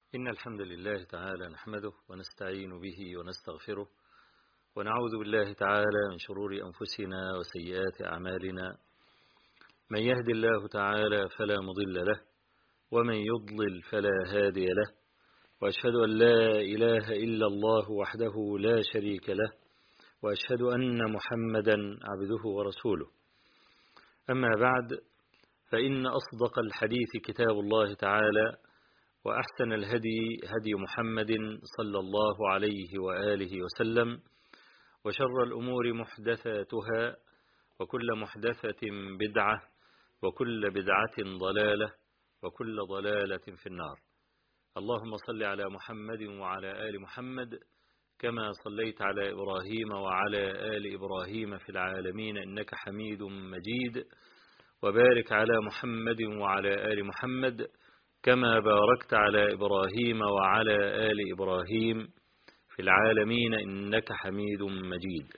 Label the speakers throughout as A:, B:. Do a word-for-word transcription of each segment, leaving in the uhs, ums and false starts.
A: إن الحمد لله تعالى نحمده ونستعين به ونستغفره ونعوذ بالله تعالى من شرور أنفسنا وسيئات أعمالنا. من يهد الله تعالى فلا مضل له ومن يضلل فلا هادي له، وأشهد أن لا إله إلا الله وحده لا شريك له، وأشهد أن محمدا عبده ورسوله. أما بعد، فإن أصدق الحديث كتاب الله تعالى، وأحسن الهدي هدي محمد صلى الله عليه وآله وسلم، وشر الأمور محدثاتها، وكل محدثة بدعة، وكل بدعة ضلالة، وكل ضلالة في النار. اللهم صل على محمد وعلى آل محمد كما صليت على إبراهيم وعلى آل إبراهيم في العالمين إنك حميد مجيد، وبارك على محمد وعلى آل محمد كما باركت على إبراهيم وعلى آل إبراهيم في العالمين إنك حميد مجيد.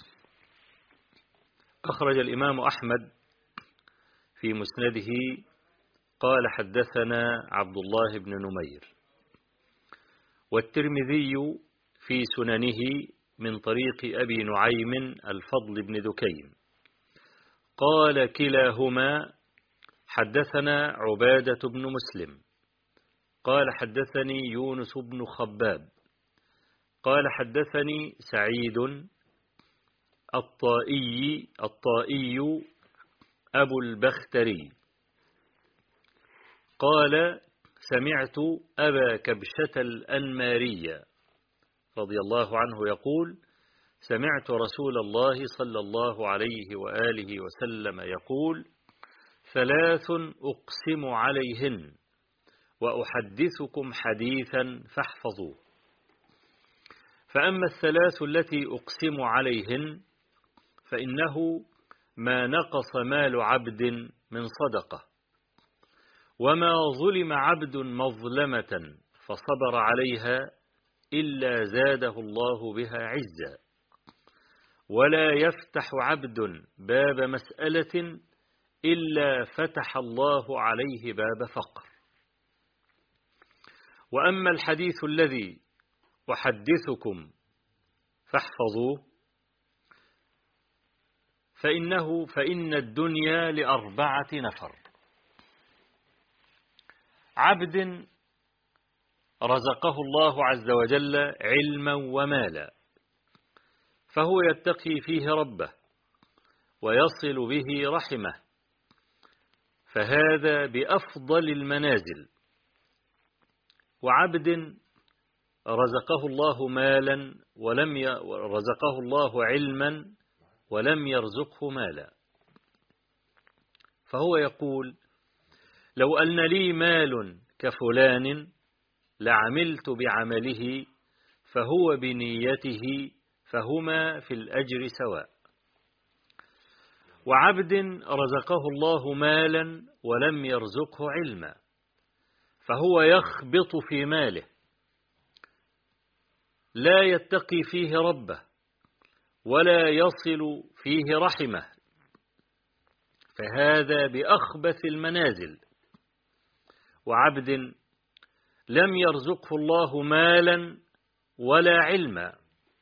A: أخرج الإمام أحمد في مسنده قال حدثنا عبد الله بن نمير، والترمذي في سننه من طريق أبي نعيم الفضل بن دكين قال كلاهما حدثنا عبادة بن مسلم قال حدثني يونس بن خباب قال حدثني سعيد الطائي الطائي أبو البختري قال سمعت أبا كبشة الأنماري رضي الله عنه يقول سمعت رسول الله صلى الله عليه وآله وسلم يقول ثلاث أقسم عليهن وأحدثكم حديثا فاحفظوه. فأما الثلاث التي أقسم عليهن فإنه ما نقص مال عبد من صدقة، وما ظلم عبد مظلمة فصبر عليها إلا زاده الله بها عزا، ولا يفتح عبد باب مسألة إلا فتح الله عليه باب فقر. وأما الحديث الذي أحدثكم فاحفظوه فإنه فإن الدنيا لأربعة نفر: عبد رزقه الله عز وجل علما ومالا، فهو يتقي فيه ربه ويصل به رحمه، فهذا بأفضل المنازل. وعبد رزقه الله مالا ولم ي... رزقه الله علما ولم يرزقه مالا، فهو يقول لو أن لي مال كفلان لعملت بعمله فهو بنيته فهما في الأجر سواء. وعبد رزقه الله مالا ولم يرزقه علما، فهو يخبط في ماله لا يتقي فيه ربه ولا يصل فيه رحمه، فهذا بأخبث المنازل. وعبد لم يرزقه الله مالا ولا علما،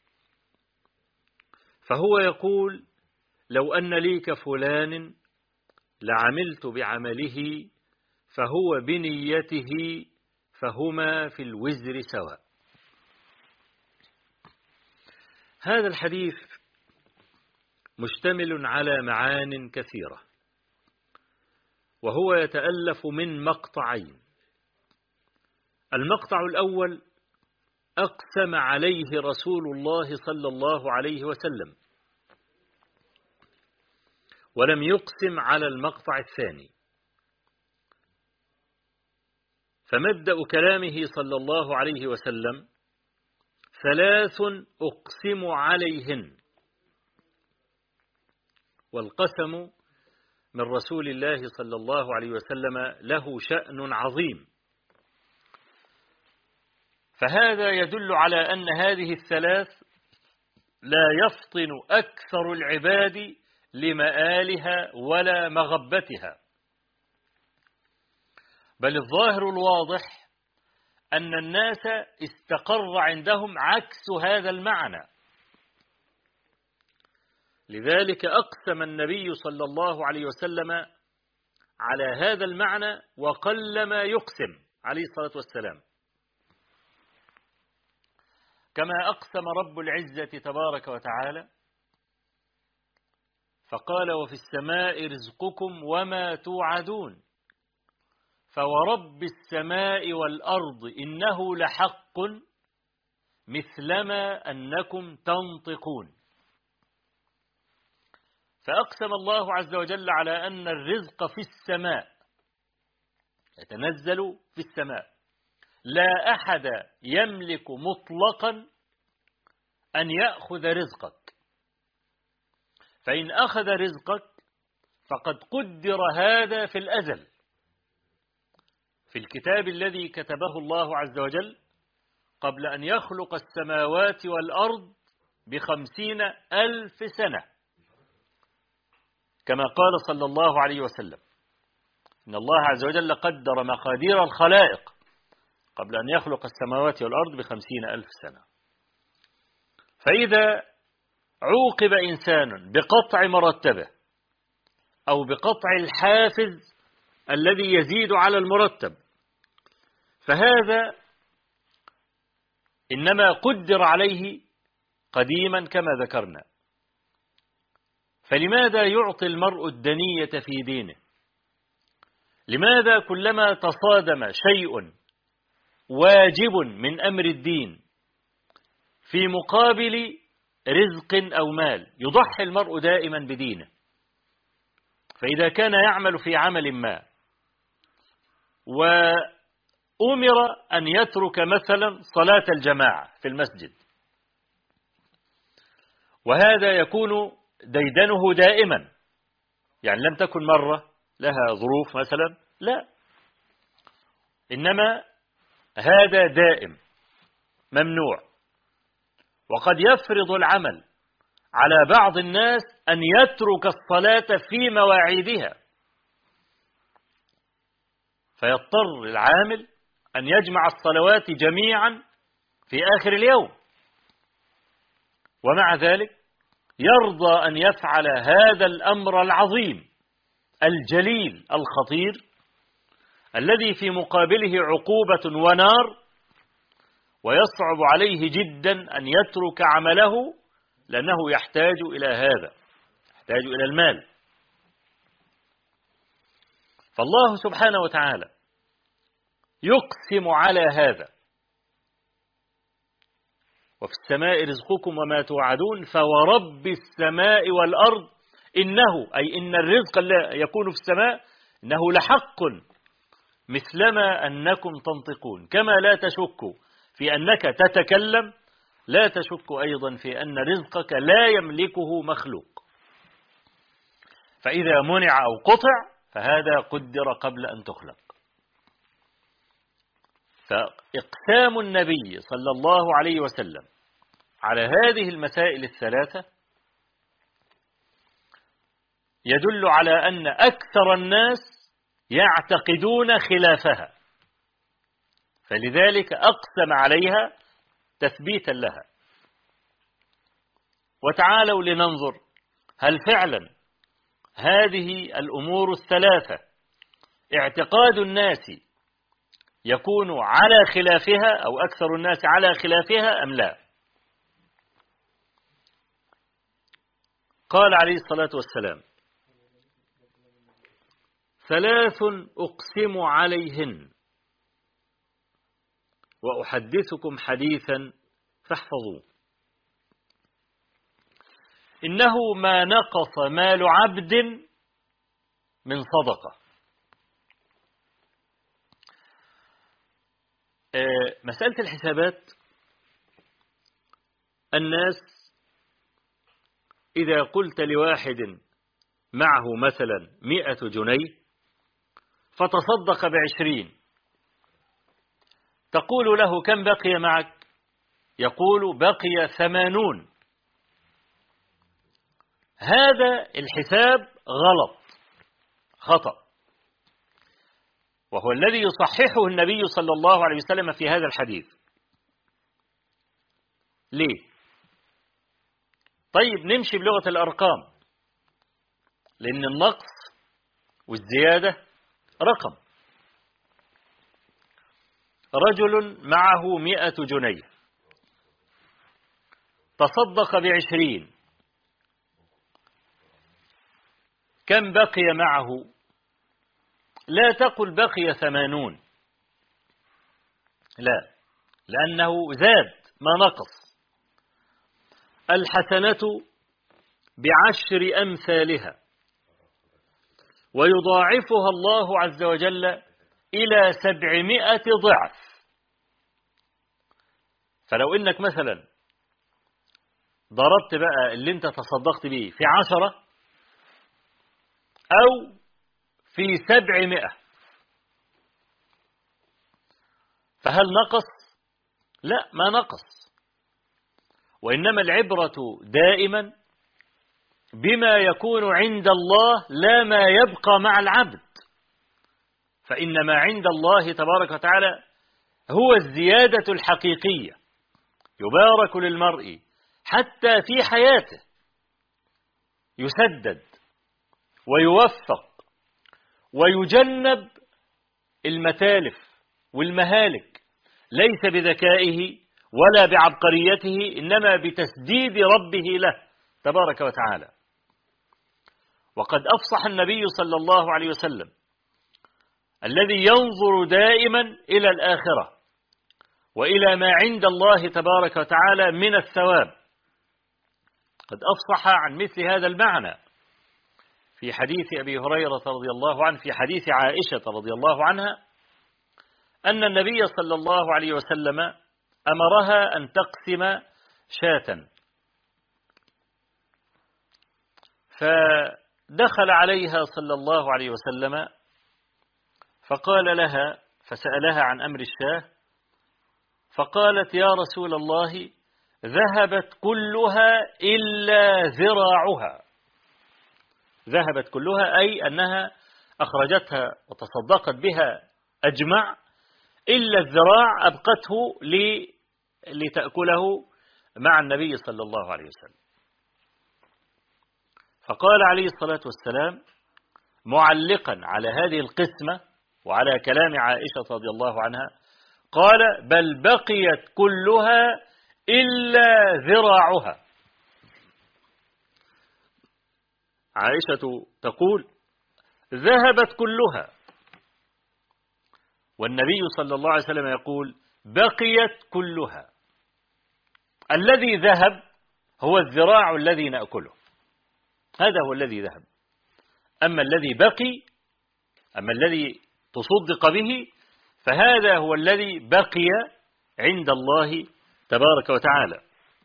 A: فهو يقول لو أن لي كفلان لعملت بعمله فهو بنيته فهما في الوزر سواء. هذا الحديث مشتمل على معان كثيرة، وهو يتألف من مقطعين. المقطع الأول أقسم عليه رسول الله صلى الله عليه وسلم، ولم يقسم على المقطع الثاني. فمبدأ كلامه صلى الله عليه وسلم ثلاث أقسم عليهن، والقسم من رسول الله صلى الله عليه وسلم له شأن عظيم، فهذا يدل على أن هذه الثلاث لا يفطن أكثر العباد لمآلها ولا مغبتها، بل الظاهر الواضح أن الناس استقر عندهم عكس هذا المعنى. لذلك أقسم النبي صلى الله عليه وسلم على هذا المعنى وقلما يقسم عليه الصلاة والسلام، كما أقسم رب العزة تبارك وتعالى فقال: وفي السماء رزقكم وما توعدون فورب السماء والأرض إنه لحق مثلما أنكم تنطقون. فأقسم الله عز وجل على أن الرزق في السماء، يتنزل في السماء، لا أحد يملك مطلقا أن يأخذ رزقك، فإن أخذ رزقك فقد قدر هذا في الأزل في الكتاب الذي كتبه الله عز وجل قبل أن يخلق السماوات والأرض بخمسين ألف سنة، كما قال صلى الله عليه وسلم: إن الله عز وجل قدر مقادير الخلائق قبل أن يخلق السماوات والأرض بخمسين ألف سنة. فإذا عوقب إنسان بقطع مرتبه أو بقطع الحافز الذي يزيد على المرتب، فهذا إنما قدر عليه قديما كما ذكرنا. فلماذا يعطي المرء الدنية في دينه؟ لماذا كلما تصادم شيء واجب من أمر الدين في مقابل رزق أو مال يضحي المرء دائما بدينه؟ فإذا كان يعمل في عمل ما وأمر أن يترك مثلا صلاة الجماعة في المسجد، وهذا يكون ديدنه دائما، يعني لم تكن مرة لها ظروف مثلا، لا، إنما هذا دائم ممنوع. وقد يفرض العمل على بعض الناس أن يترك الصلاة في مواعيدها، فيضطر العامل أن يجمع الصلوات جميعا في آخر اليوم، ومع ذلك يرضى أن يفعل هذا الأمر العظيم الجليل الخطير الذي في مقابله عقوبة ونار، ويصعب عليه جدا أن يترك عمله لأنه يحتاج إلى هذا، يحتاج إلى المال. فالله سبحانه وتعالى يقسم على هذا: وفي السماء رزقكم وما توعدون فورب السماء والأرض إنه، أي إن الرزق الذي يكون في السماء إنه لحق مثلما أنكم تنطقون. كما لا تشك في أنك تتكلم، لا تشك أيضا في أن رزقك لا يملكه مخلوق. فإذا منع أو قطع فهذا قدر قبل أن تخلق. فإقسام النبي صلى الله عليه وسلم على هذه المسائل الثلاثة يدل على أن أكثر الناس يعتقدون خلافها، فلذلك أقسم عليها تثبيتا لها. وتعالوا لننظر هل فعلا هذه الأمور الثلاثة اعتقاد الناس يكون على خلافها أو أكثر الناس على خلافها أم لا. قال عليه الصلاة والسلام: ثلاث أقسم عليهن وأحدثكم حديثا فاحفظوه: إنه ما نقص مال عبد من صدقة. مسألة الحسابات، الناس إذا قلت لواحد معه مثلا مئة جنيه فتصدق بعشرين، تقول له: كم بقي معك؟ يقول: بقي ثمانون. هذا الحساب غلط، خطأ. وهو الذي يصححه النبي صلى الله عليه وسلم في هذا الحديث. ليه؟ طيب نمشي بلغة الأرقام، لأن النقص والزيادة رقم. رجل معه مئة جنيه تصدق بعشرين، كم بقي معه؟ لا تقل بقي ثمانون، لا، لأنه زاد ما نقص. الحسنة بعشر أمثالها ويضاعفها الله عز وجل إلى سبعمائة ضعف. فلو إنك مثلا ضربت بقى اللي انت تصدقت به في عشرة أو في سبعمائة، فهل نقص؟ لا، ما نقص. وإنما العبرة دائما بما يكون عند الله لا ما يبقى مع العبد، فإن ما عند الله تبارك وتعالى هو الزيادة الحقيقية. يبارك للمرء حتى في حياته، يسدد ويوفق ويجنب المتالف والمهالك، ليس بذكائه ولا بعبقريته، إنما بتسديد ربه له تبارك وتعالى. وقد أفصح النبي صلى الله عليه وسلم الذي ينظر دائما إلى الآخرة وإلى ما عند الله تبارك وتعالى من الثواب، قد أفصح عن مثل هذا المعنى في حديث أبي هريرة رضي الله عنه، في حديث عائشة رضي الله عنها، أن النبي صلى الله عليه وسلم أمرها أن تقسم شاة، فدخل عليها صلى الله عليه وسلم فقال لها، فسألها عن أمر الشاة، فقالت: يا رسول الله، ذهبت كلها إلا ذراعها. ذهبت كلها أي أنها أخرجتها وتصدقت بها أجمع، إلا الذراع أبقته لتأكله مع النبي صلى الله عليه وسلم. فقال عليه الصلاة والسلام معلقا على هذه القسمة وعلى كلام عائشة رضي الله عنها، قال: بل بقيت كلها إلا ذراعها. عائشة تقول: ذهبت كلها، والنبي صلى الله عليه وسلم يقول: بقيت كلها. الذي ذهب هو الذراع الذي نأكله، هذا هو الذي ذهب. أما الذي بقي، أما الذي تصدق به، فهذا هو الذي بقي عند الله تبارك وتعالى.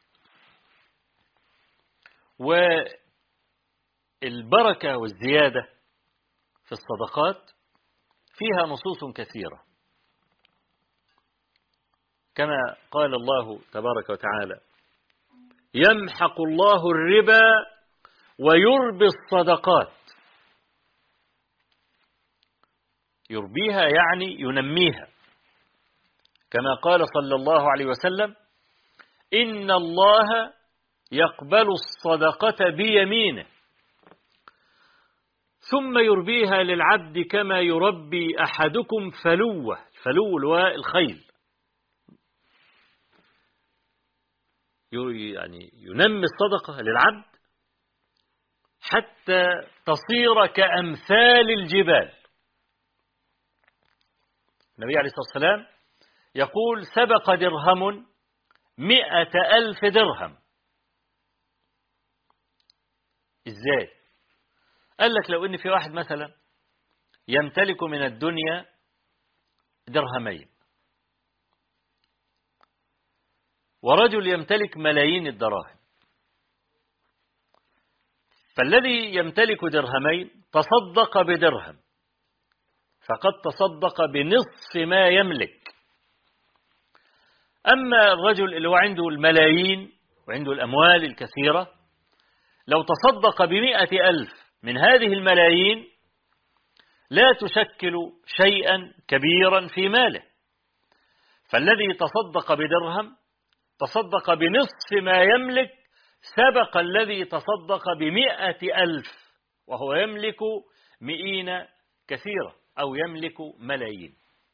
A: والبركة والزيادة في الصدقات فيها نصوص كثيرة، كما قال الله تبارك وتعالى: يمحق الله الربا ويربي الصدقات. يربيها يعني ينميها، كما قال صلى الله عليه وسلم: إن الله يقبل الصدقة بيمينه ثم يربيها للعبد كما يربي أحدكم فلوه. فلو الخيل، يعني ينمي الصدقة للعبد حتى تصير كأمثال الجبال. النبي عليه الصلاة والسلام يقول: سبق درهم مئة ألف درهم. إزاي؟ قال لك: لو إن في واحد مثلا يمتلك من الدنيا درهمين، ورجل يمتلك ملايين الدراهم، فالذي يمتلك درهمين تصدق بدرهم، فقد تصدق بنصف ما يملك. أما الرجل اللي هو عنده الملايين وعنده الأموال الكثيرة، لو تصدق بمئة ألف من هذه الملايين لا تشكل شيئا كبيرا في ماله، فالذي تصدق بدرهم تصدق بنصف ما يملك سبق الذي تصدق بمئة ألف وهو يملك مئين كثيرة أو يملك ملايين.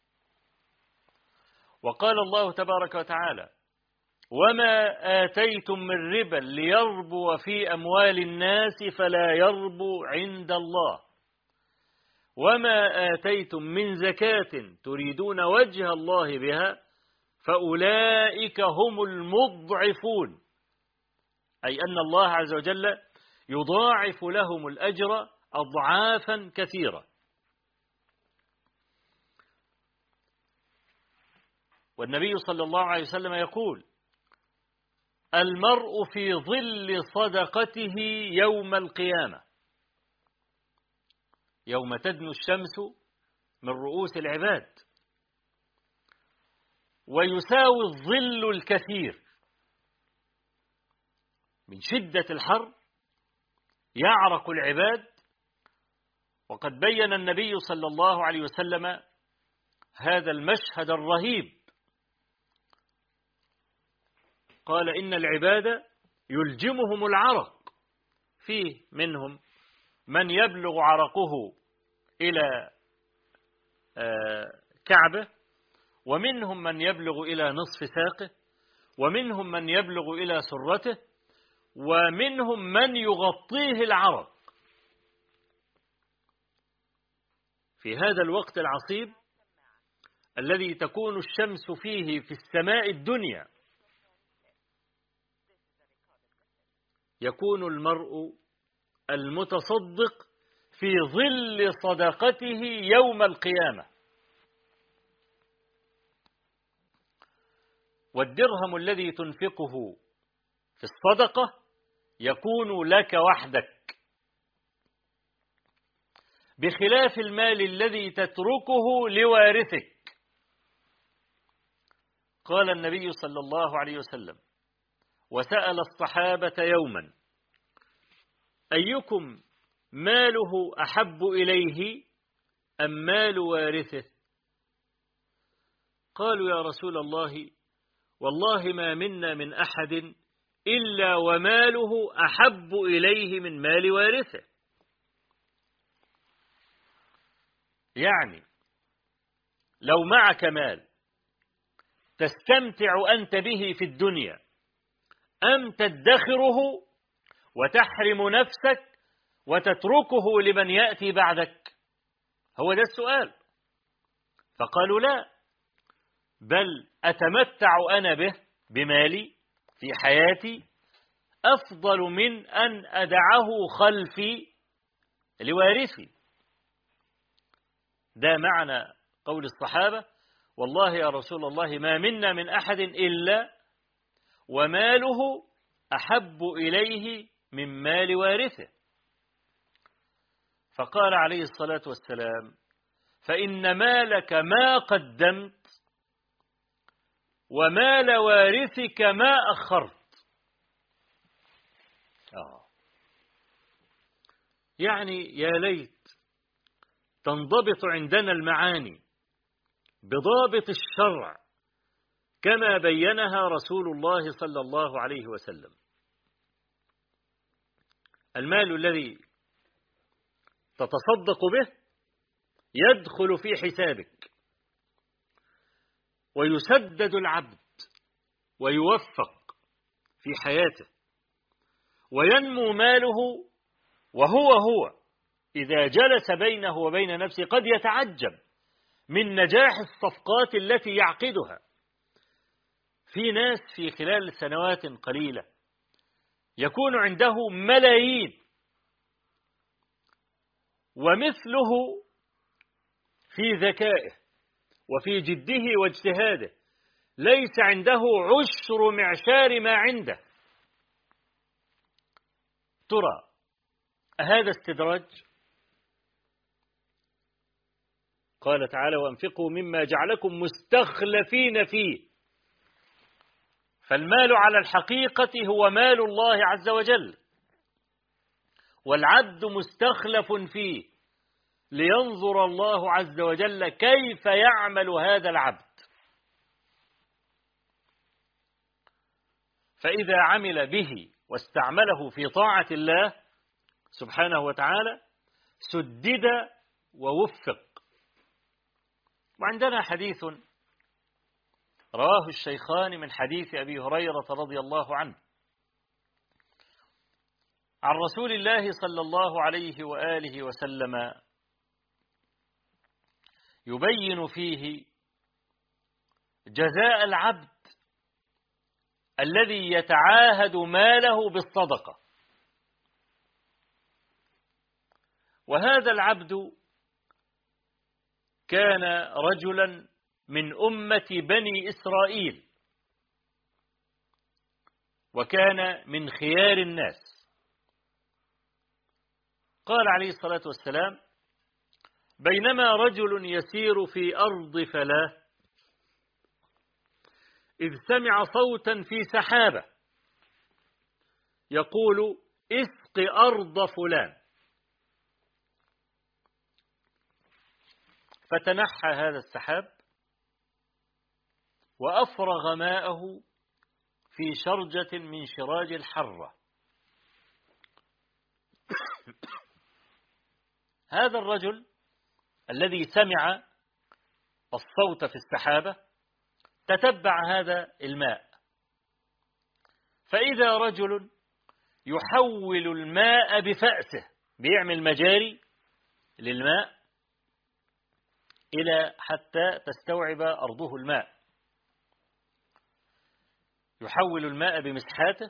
A: وقال الله تبارك وتعالى: وما آتيتم من ربا ليربو في أموال الناس فلا يربو عند الله وما آتيتم من زكاة تريدون وجه الله بها فأولئك هم المضعفون، أي أن الله عز وجل يضاعف لهم الأجر أضعافا كثيرة. والنبي صلى الله عليه وسلم يقول: المرء في ظل صدقته يوم القيامة، يوم تدنو الشمس من رؤوس العباد، ويساوي الظل الكثير من شدة الحر يعرق العباد. وقد بين النبي صلى الله عليه وسلم هذا المشهد الرهيب، قال: إن العباد يلجمهم العرق، فيه منهم من يبلغ عرقه إلى كعبه، ومنهم من يبلغ إلى نصف ساقه، ومنهم من يبلغ إلى سرته، ومنهم من يغطيه العرق. في هذا الوقت العصيب الذي تكون الشمس فيه في السماء الدنيا يكون المرء المتصدق في ظل صدقته يوم القيامة. والدرهم الذي تنفقه في الصدقة يكون لك وحدك، بخلاف المال الذي تتركه لوارثك. قال النبي صلى الله عليه وسلم: وسأل الصحابة يوما: أيكم ماله أحب إليه أم مال وارثه؟ قالوا: يا رسول الله، والله ما منا من أحد إلا وماله أحب إليه من مال وارثه. يعني لو معك مال تستمتع أنت به في الدنيا أم تدخره وتحرم نفسك وتتركه لمن يأتي بعدك؟ هو ده السؤال. فقالوا: لا، بل أتمتع أنا به بمالي في حياتي أفضل من أن أدعه خلفي لوارثي. ده معنى قول الصحابة: والله يا رسول الله ما منا من أحد إلا وماله أحب إليه من مال وارثه. فقال عليه الصلاة والسلام: فإن مالك ما قدمت ومال وارثك ما أخرت. آه. يعني يا ليت تنضبط عندنا المعاني بضابط الشرع كما بينها رسول الله صلى الله عليه وسلم. المال الذي تتصدق به يدخل في حسابك، ويسدد العبد ويوفق في حياته، وينمو ماله، وهو هو إذا جلس بينه وبين نفسه قد يتعجب من نجاح الصفقات التي يعقدها. في ناس في خلال سنوات قليلة يكون عنده ملايين، ومثله في ذكائه وفي جده واجتهاده ليس عنده عشر معشار ما عنده. ترى هذا استدراج؟ قال تعالى: وانفقوا مما جعلكم مستخلفين فيه. فالمال على الحقيقة هو مال الله عز وجل، والعبد مستخلف فيه، لينظر الله عز وجل كيف يعمل هذا العبد. فإذا عمل به واستعمله في طاعة الله سبحانه وتعالى سدد ووفق. وعندنا حديث رواه الشيخان من حديث أبي هريرة رضي الله عنه عن رسول الله صلى الله عليه وآله وسلم يبين فيه جزاء العبد الذي يتعاهد ماله بالصدقة. وهذا العبد كان رجلا من أمة بني إسرائيل، وكان من خيار الناس. قال عليه الصلاة والسلام: بينما رجل يسير في أرض فلاة إذ سمع صوتا في سحابة يقول: اسق أرض فلان. فتنحى هذا السحاب وأفرغ ماءه في شرجة من شراج الحرة. هذا الرجل الذي سمع الصوت في السحابة تتبع هذا الماء، فإذا رجل يحول الماء بفأسه، بيعمل مجاري للماء إلى حتى تستوعب أرضه الماء، يحول الماء بمسحاته،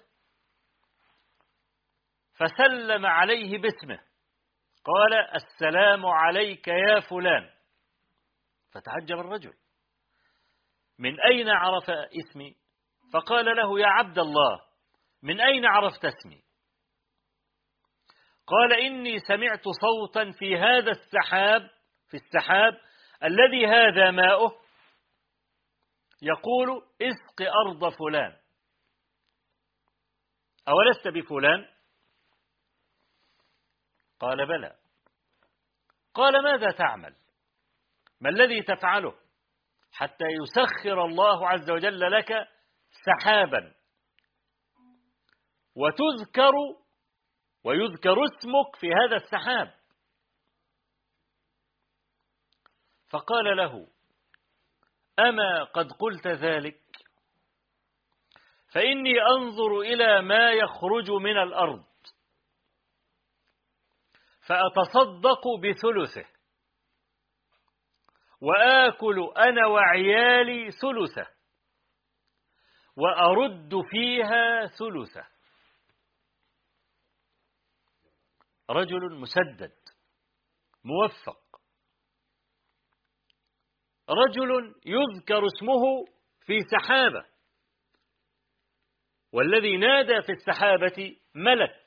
A: فسلم عليه باسمه، قال: السلام عليك يا فلان. فتعجب الرجل: من أين عرف اسمي؟ فقال له: يا عبد الله، من أين عرفت اسمي؟ قال: إني سمعت صوتا في هذا السحاب في السحاب الذي هذا ماؤه يقول: اسق أرض فلان. أولست بفلان؟ قال: بلى. قال: ماذا تعمل؟ ما الذي تفعله حتى يسخر الله عز وجل لك سحابا وتذكر ويذكر اسمك في هذا السحاب؟ فقال له: أما قد قلت ذلك؟ فإني أنظر إلى ما يخرج من الأرض فأتصدق بثلثه وآكل أنا وعيالي ثلثه وأرد فيها ثلثه. رجل مسدد موفق، رجل يذكر اسمه في سحابة، والذي نادى في السحابة ملك،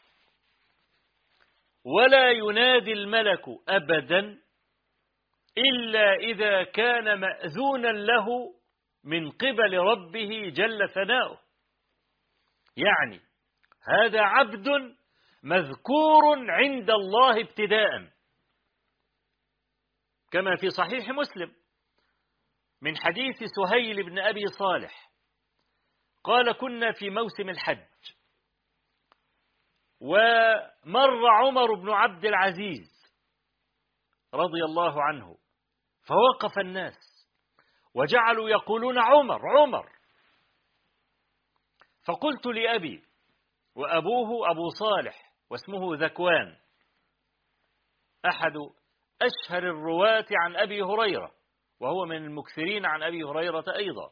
A: ولا ينادي الملك أبدا إلا إذا كان مأذونا له من قبل ربه جل ثناؤه. يعني هذا عبد مذكور عند الله ابتداء، كما في صحيح مسلم من حديث سهيل بن أبي صالح قال: كنا في موسم الحج ومر عمر بن عبد العزيز رضي الله عنه، فوقف الناس وجعلوا يقولون: عمر عمر. فقلت لأبي، وأبوه أبو صالح واسمه ذكوان، أحد أشهر الرواة عن أبي هريرة، وهو من المكثرين عن أبي هريرة أيضا.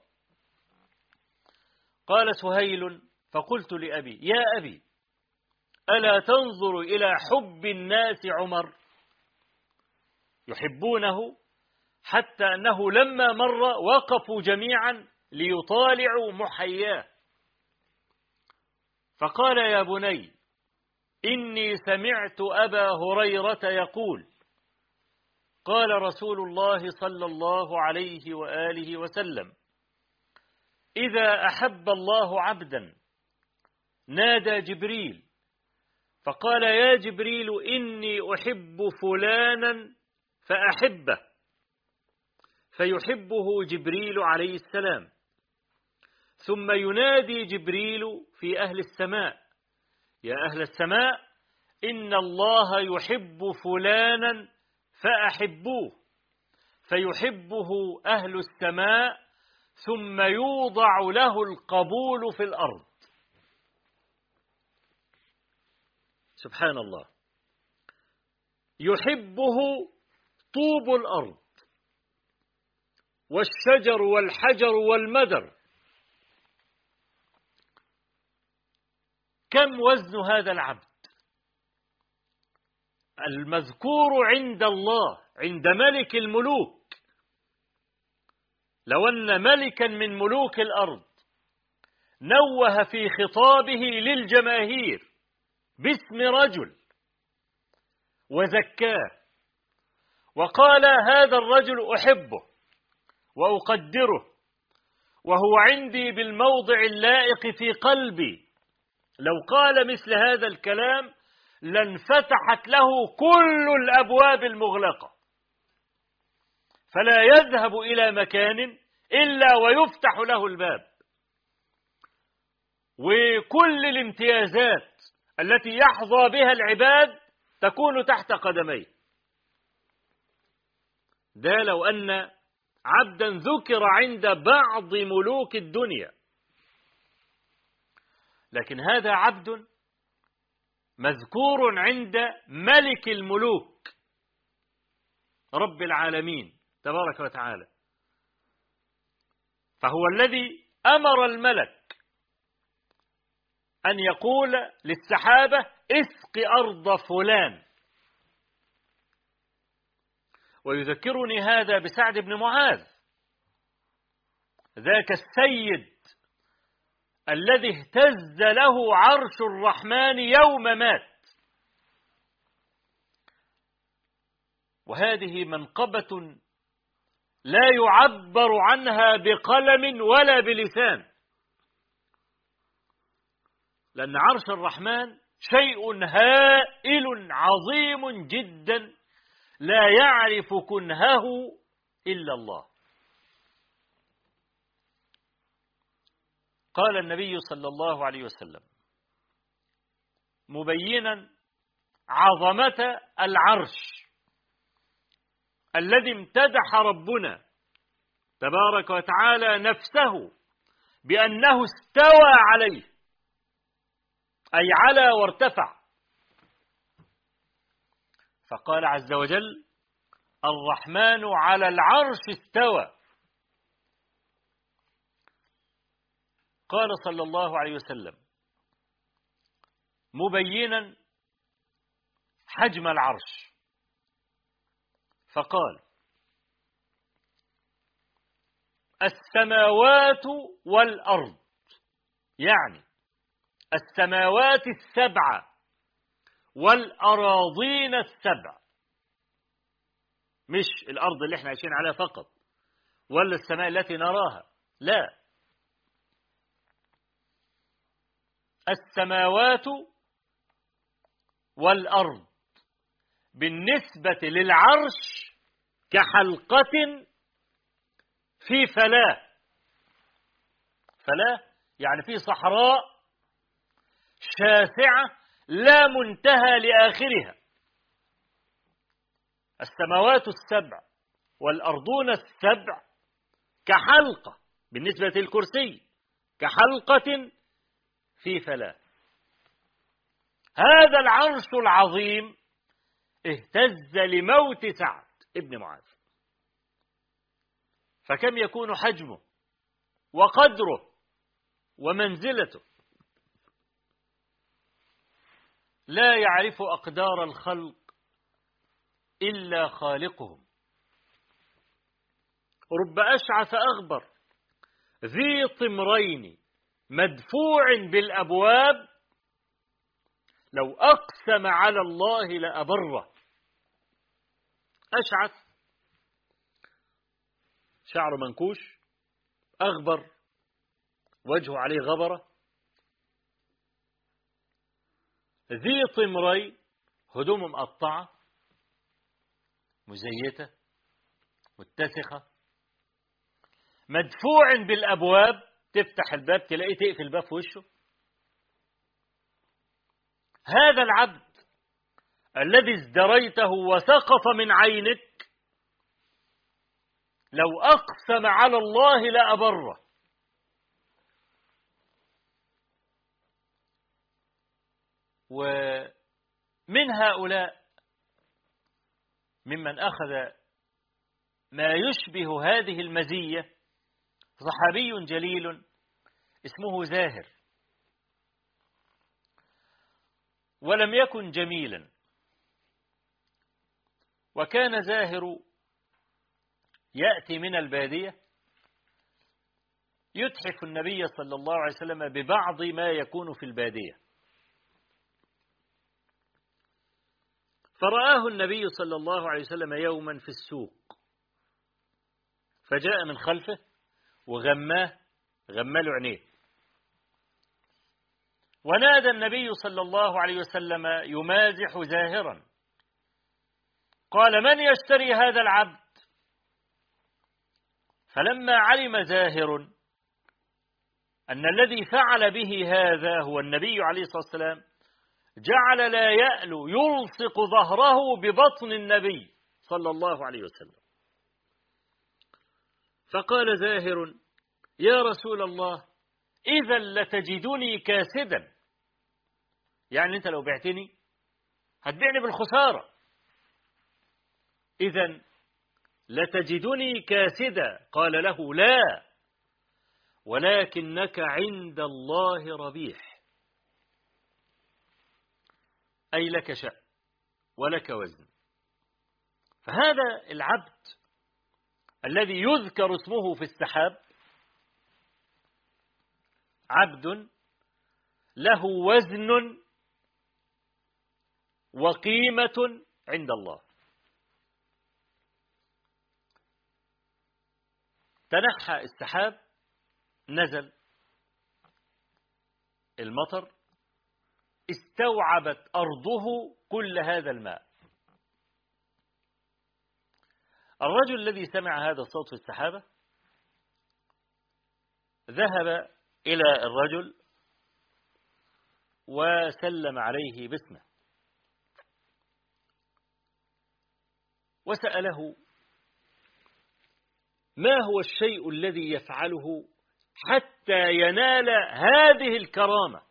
A: قال سهيل: فقلت لأبي: يا أبي، ألا تنظر إلى حب الناس عمر؟ يحبونه حتى أنه لما مر وقفوا جميعا ليطالعوا محياه. فقال: يا بني، إني سمعت أبا هريرة يقول: قال رسول الله صلى الله عليه وآله وسلم: إذا أحب الله عبدا نادى جبريل فقال يا جبريل إني أحب فلانا فأحبه، فيحبه جبريل عليه السلام، ثم ينادي جبريل في أهل السماء يا أهل السماء إن الله يحب فلانا فأحبوه، فيحبه أهل السماء ثم يوضع له القبول في الأرض. سبحان الله، يحبه طوب الأرض والشجر والحجر والمدر. كم وزن هذا العبد المذكور عند الله، عند ملك الملوك؟ لو أن ملكا من ملوك الأرض نوه في خطابه للجماهير باسم رجل وزكاه وقال هذا الرجل أحبه وأقدره وهو عندي بالموضع اللائق في قلبي، لو قال مثل هذا الكلام لانفتحت له كل الأبواب المغلقة، فلا يذهب إلى مكان إلا ويفتح له الباب، وكل الامتيازات التي يحظى بها العباد تكون تحت قدميه. ده لو أن عبدا ذكر عند بعض ملوك الدنيا، لكن هذا عبد مذكور عند ملك الملوك رب العالمين تبارك وتعالى، فهو الذي أمر الملك أن يقول للسحابة اسق أرض فلان. ويذكرني هذا بسعد بن معاذ، ذاك السيد الذي اهتز له عرش الرحمن يوم مات، وهذه منقبة لا يعبر عنها بقلم ولا بلسان، لأن عرش الرحمن شيء هائل عظيم جدا لا يعرف كنهه إلا الله. قال النبي صلى الله عليه وسلم مبينا عظمة العرش الذي امتدح ربنا تبارك وتعالى نفسه بأنه استوى عليه، أي على وارتفع، فقال عز وجل الرحمن على العرش استوى. قال صلى الله عليه وسلم مبينا حجم العرش فقال السماوات والأرض، يعني السماوات السبعة والأراضين السبع، مش الأرض اللي احنا عايشين عليها فقط ولا السماء التي نراها، لا، السماوات والأرض بالنسبة للعرش كحلقة في فلاة. فلاة يعني في صحراء شاسعة لا منتهى لآخرها. السماوات السبع والأرضون السبع كحلقة بالنسبة للكرسي، كحلقة في فلاة. هذا العرش العظيم اهتز لموت سعد ابن معاذ، فكم يكون حجمه وقدره ومنزلته؟ لا يعرف أقدار الخلق إلا خالقهم. رب أشعث أغبر ذي طمرين مدفوع بالأبواب لو أقسم على الله لأبره. أشعث شعر منكوش، أغبر وجهه عليه غبرة، ذي طمرين، هدوم مقطعة مزيتة متسخة، مدفوع بالأبواب، تفتح الباب تلاقيه تقفل الباب في وشه. هذا العبد الذي ازدريته وسقط من عينك لو أقسم على الله لأبره. ومن هؤلاء ممن أخذ ما يشبه هذه المزية صحابي جليل اسمه زاهر، ولم يكن جميلا، وكان زاهر يأتي من البادية يتحف النبي صلى الله عليه وسلم ببعض ما يكون في البادية، فرآه النبي صلى الله عليه وسلم يوما في السوق، فجاء من خلفه وغماه، غمله عينيه، ونادى النبي صلى الله عليه وسلم يمازح زاهرا، قال: من يشتري هذا العبد؟ فلما علم زاهر أن الذي فعل به هذا هو النبي عليه الصلاة والسلام، جعل لا يألو يلصق ظهره ببطن النبي صلى الله عليه وسلم، فقال زاهر: يا رسول الله، إذا لتجدني كاسدا، يعني أنت لو بعتني هتبيعني بالخسارة، إذا لتجدني كاسدا. قال له: لا، ولكنك عند الله ربيح، أي لك شأن ولك وزن. فهذا العبد الذي يذكر اسمه في السحاب عبد له وزن وقيمة عند الله. تنحى السحاب، نزل المطر، استوعبت أرضه كل هذا الماء. الرجل الذي سمع هذا الصوت في السحابة ذهب إلى الرجل وسلم عليه باسمه، وسأله: ما هو الشيء الذي يفعله حتى ينال هذه الكرامة؟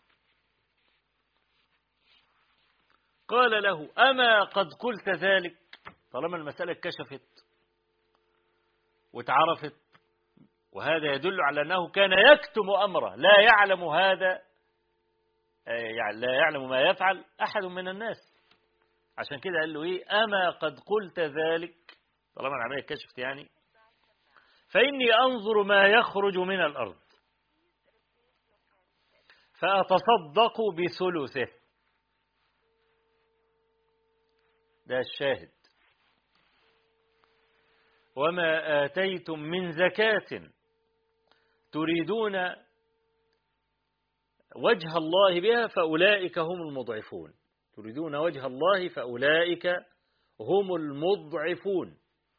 A: قال له: أما قد قلت ذلك؟ طالما المسألة كشفت واتعرفت، وهذا يدل على أنه كان يكتم أمره، لا يعلم هذا، يعني لا يعلم ما يفعل أحد من الناس. عشان كده قال له إيه؟ أما قد قلت ذلك، طالما العملية كشفت يعني، فإني أنظر ما يخرج من الأرض فأتصدق بثلثه. ده الشاهد. وما آتيتم من زكاة تريدون وجه الله بها فأولئك هم المضعفون. تريدون وجه الله فأولئك هم المضعفون.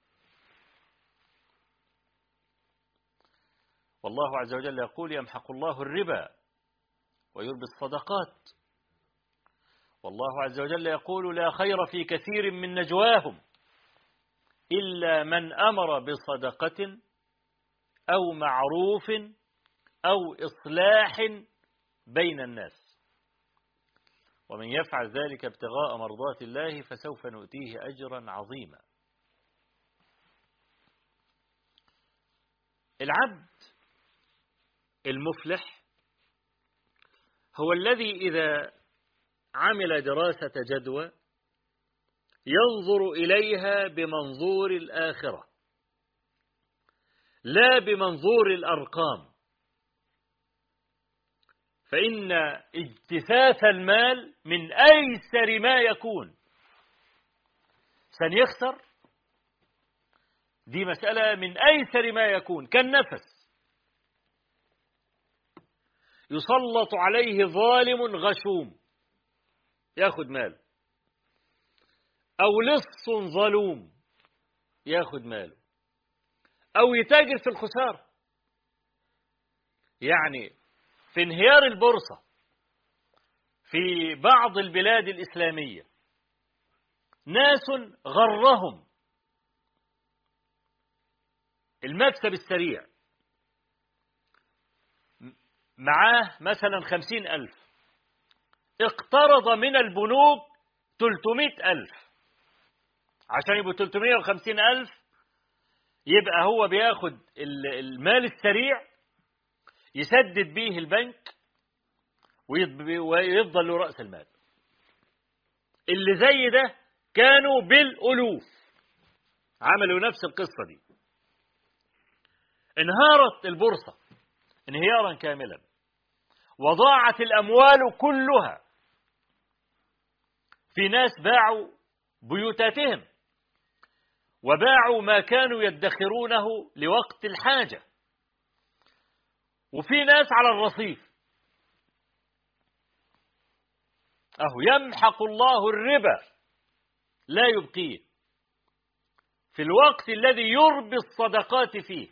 A: والله عز وجل يقول: يمحق الله الربا ويربي الصدقات. والله عز وجل يقول: لا خير في كثير من نجواهم إلا من أمر بصدقة أو معروف أو إصلاح بين الناس، ومن يفعل ذلك ابتغاء مرضات الله فسوف نؤتيه أجرا عظيما. العبد المفلح هو الذي إذا عمل دراسة جدوى ينظر إليها بمنظور الآخرة لا بمنظور الأرقام، فإن اجتثاث المال من أيسر ما يكون. سنخسر، دي مسألة من أيسر ما يكون، كالنفس يسلط عليه ظالم غشوم ياخد ماله، أو لص ظلوم ياخد ماله، أو يتاجر في الخسارة. يعني في انهيار البورصة في بعض البلاد الإسلامية ناس غرهم المكسب السريع، معاه مثلا خمسين ألف، اقترض من البنوك تلتمائة ألف عشان يبقوا تلتمائة وخمسين ألف، يبقى هو بياخد المال السريع يسدد بيه البنك ويفضل له رأس المال. اللي زي ده كانوا بالألوف عملوا نفس القصة دي. انهارت البورصة انهيارا كاملا، وضاعت الأموال كلها. في ناس باعوا بيوتاتهم وباعوا ما كانوا يدخرونه لوقت الحاجة، وفي ناس على الرصيف. أهو يمحق الله الربا لا يبقيه في الوقت الذي يربي الصدقات فيه،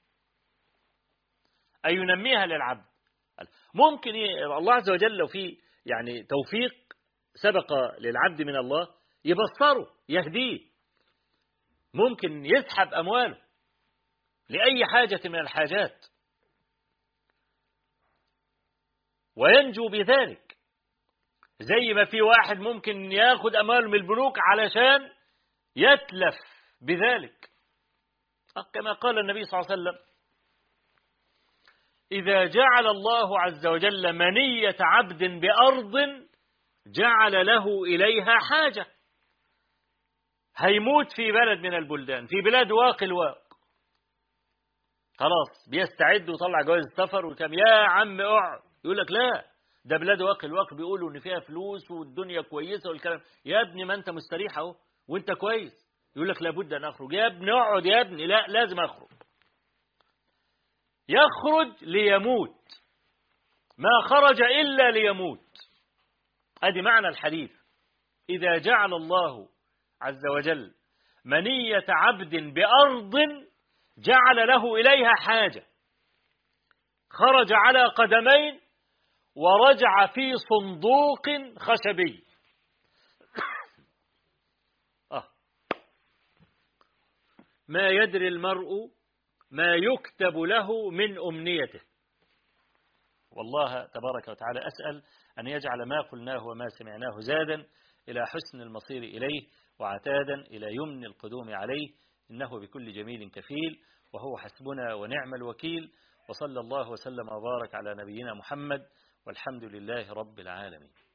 A: أي ينميها للعبد. ممكن الله عز وجل لو في يعني توفيق سبق للعبد من الله يبصره يهديه، ممكن يسحب أمواله لأي حاجة من الحاجات وينجو بذلك. زي ما في واحد ممكن ياخد أمواله من البنوك علشان يتلف بذلك، كما قال النبي صلى الله عليه وسلم: إذا جعل الله عز وجل منية عبد بأرض جعل له إليها حاجة. هيموت في بلد من البلدان، في بلاد واق الواق، خلاص بيستعد وطلع جواز السفر وكم يا عم اقعد، يقول لك لا ده بلاد واق الواق بيقولوا ان فيها فلوس والدنيا كويسة والكلام. يا ابني ما انت مستريح اهو وانت كويس، يقول لك لابد ان اخرج. يا ابني اقعد يا ابني، لا لازم اخرج. يخرج ليموت، ما خرج إلا ليموت. ادي معنى الحديث: إذا جعل الله عز وجل منية عبد بأرض جعل له إليها حاجة، خرج على قدمين ورجع في صندوق خشبي. آه. ما يدري المرء ما يكتب له من أمنيته. والله تبارك وتعالى أسأل أن يجعل ما قلناه وما سمعناه زادا إلى حسن المصير إليه، وعتادا إلى يمن القدوم عليه، إنه بكل جميل كفيل، وهو حسبنا ونعم الوكيل. وصلى الله وسلم وبارك على نبينا محمد، والحمد لله رب العالمين.